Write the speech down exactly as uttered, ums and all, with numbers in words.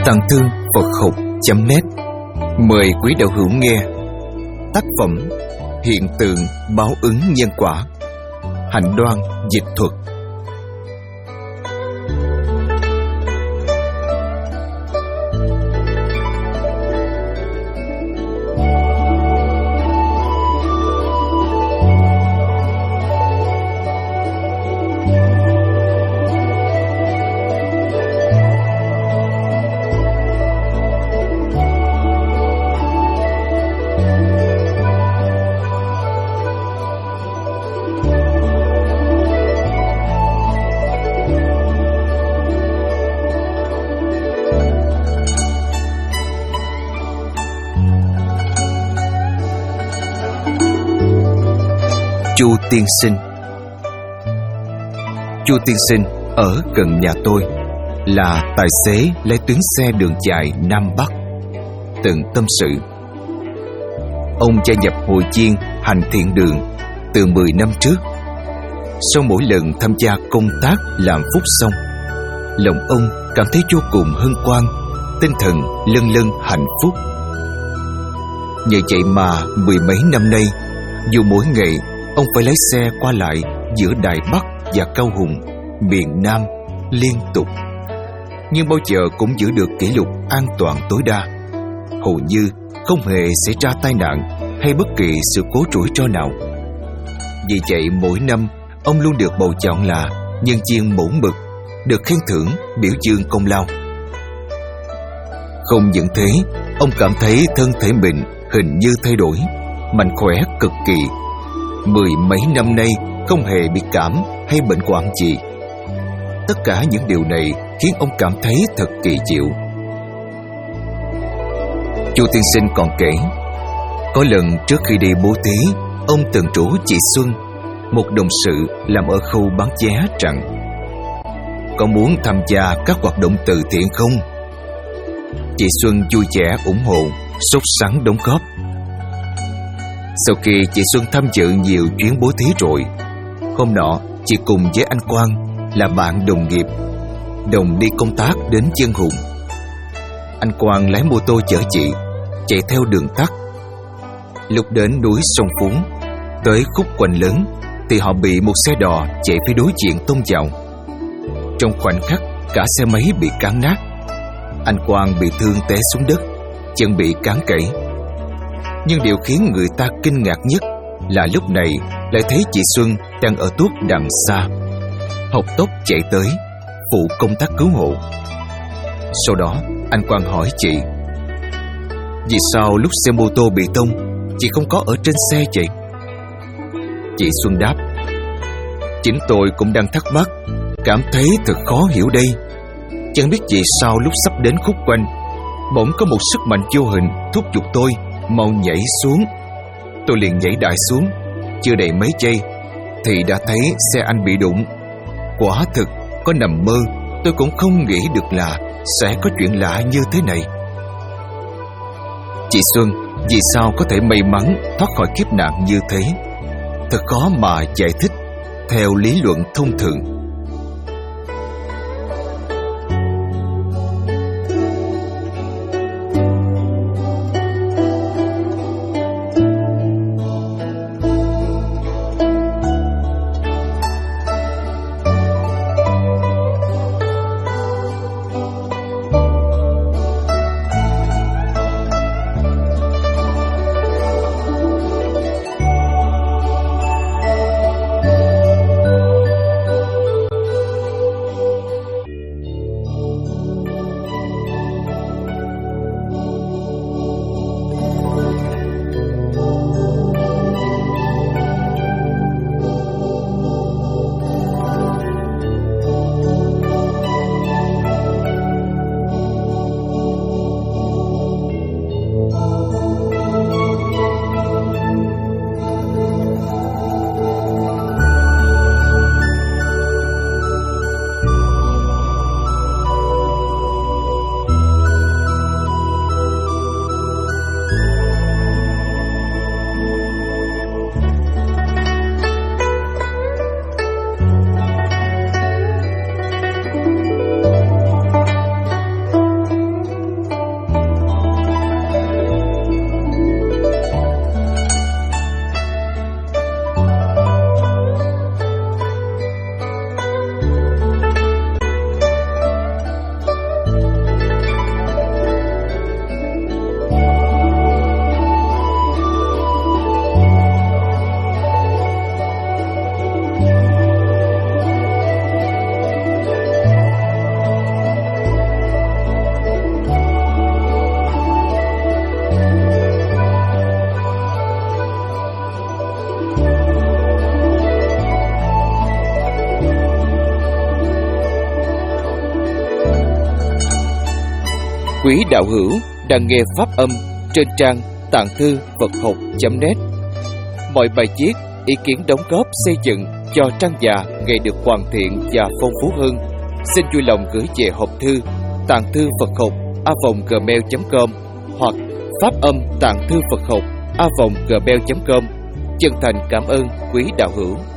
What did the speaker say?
Tàng Thư Phật Học chấm net mời quý đạo hữu nghe tác phẩm Hiện tượng báo ứng nhân quả, Hạnh Đoan dịch thuật. Chu tiên sinh. Chu tiên sinh ở gần nhà tôi, là tài xế lái tuyến xe đường dài Nam Bắc. Từng tâm sự, ông gia nhập hội chiên hành thiện đường từ mười năm trước. Sau mỗi lần tham gia công tác làm phúc xong, lòng ông cảm thấy vô cùng hân hoan, tinh thần lân lân hạnh phúc. Nhờ vậy mà mười mấy năm nay, dù mỗi ngày ông phải lái xe qua lại giữa Đài Bắc và Cao Hùng, miền Nam liên tục, nhưng bao giờ cũng giữ được kỷ lục an toàn tối đa. Hầu như không hề xảy ra tai nạn hay bất kỳ sự cố rủi ro nào. Vì vậy mỗi năm ông luôn được bầu chọn là nhân viên mẫu mực, được khen thưởng biểu dương công lao. Không những thế, ông cảm thấy thân thể mình hình như thay đổi, mạnh khỏe cực kỳ. Mười mấy năm nay không hề bị cảm hay bệnh hoạn gì. Tất cả những điều này khiến ông cảm thấy thật kỳ diệu. Chu tiên sinh còn kể, có lần trước khi đi bố thí, ông từng rủ chị Xuân, một đồng sự làm ở khu bán vé, rằng: "Có muốn tham gia các hoạt động từ thiện không?" Chị Xuân vui vẻ ủng hộ, sốt sắng đóng góp. Sau khi chị Xuân tham dự nhiều chuyến bố thí rồi, hôm nọ chị cùng với anh Quang, là bạn đồng nghiệp, đồng đi công tác đến Dân Hùng. Anh Quang lái mô tô chở chị chạy theo đường tắt. Lúc đến núi Sông Phú, tới khúc quanh lớn, thì họ bị một xe đò chạy phía đối diện tông vào. Trong khoảnh khắc, cả xe máy bị cán nát. Anh Quang bị thương té xuống đất, chân bị cán gãy. Nhưng điều khiến người ta kinh ngạc nhất là lúc này lại thấy chị Xuân đang ở tuốt đằng xa, học tốc chạy tới phụ công tác cứu hộ. Sau đó anh Quang hỏi chị: "Vì sao lúc xe mô tô bị tông, chị không có ở trên xe vậy?" Chị Xuân đáp: "Chính tôi cũng đang thắc mắc, cảm thấy thật khó hiểu đây. Chẳng biết vì sao lúc sắp đến khúc quanh, bỗng có một sức mạnh vô hình thúc giục tôi mau nhảy xuống. Tôi liền nhảy đại xuống, chưa đầy mấy giây thì đã thấy xe anh bị đụng. Quả thực có nằm mơ, tôi cũng không nghĩ được là sẽ có chuyện lạ như thế này." Chị Xuân vì sao có thể may mắn thoát khỏi kiếp nạn như thế, thật khó mà giải thích theo lý luận thông thường. Quý đạo hữu đang nghe pháp âm trên trang tạng thư Phật học chấm net. Mọi bài viết, ý kiến đóng góp xây dựng cho trang già ngày được hoàn thiện và phong phú hơn, xin vui lòng gửi về hộp thư tạng thư Phật học a vòng gmail chấm com hoặc pháp âm tạng thư Phật học a vòng gmail chấm com. Chân thành cảm ơn quý đạo hữu.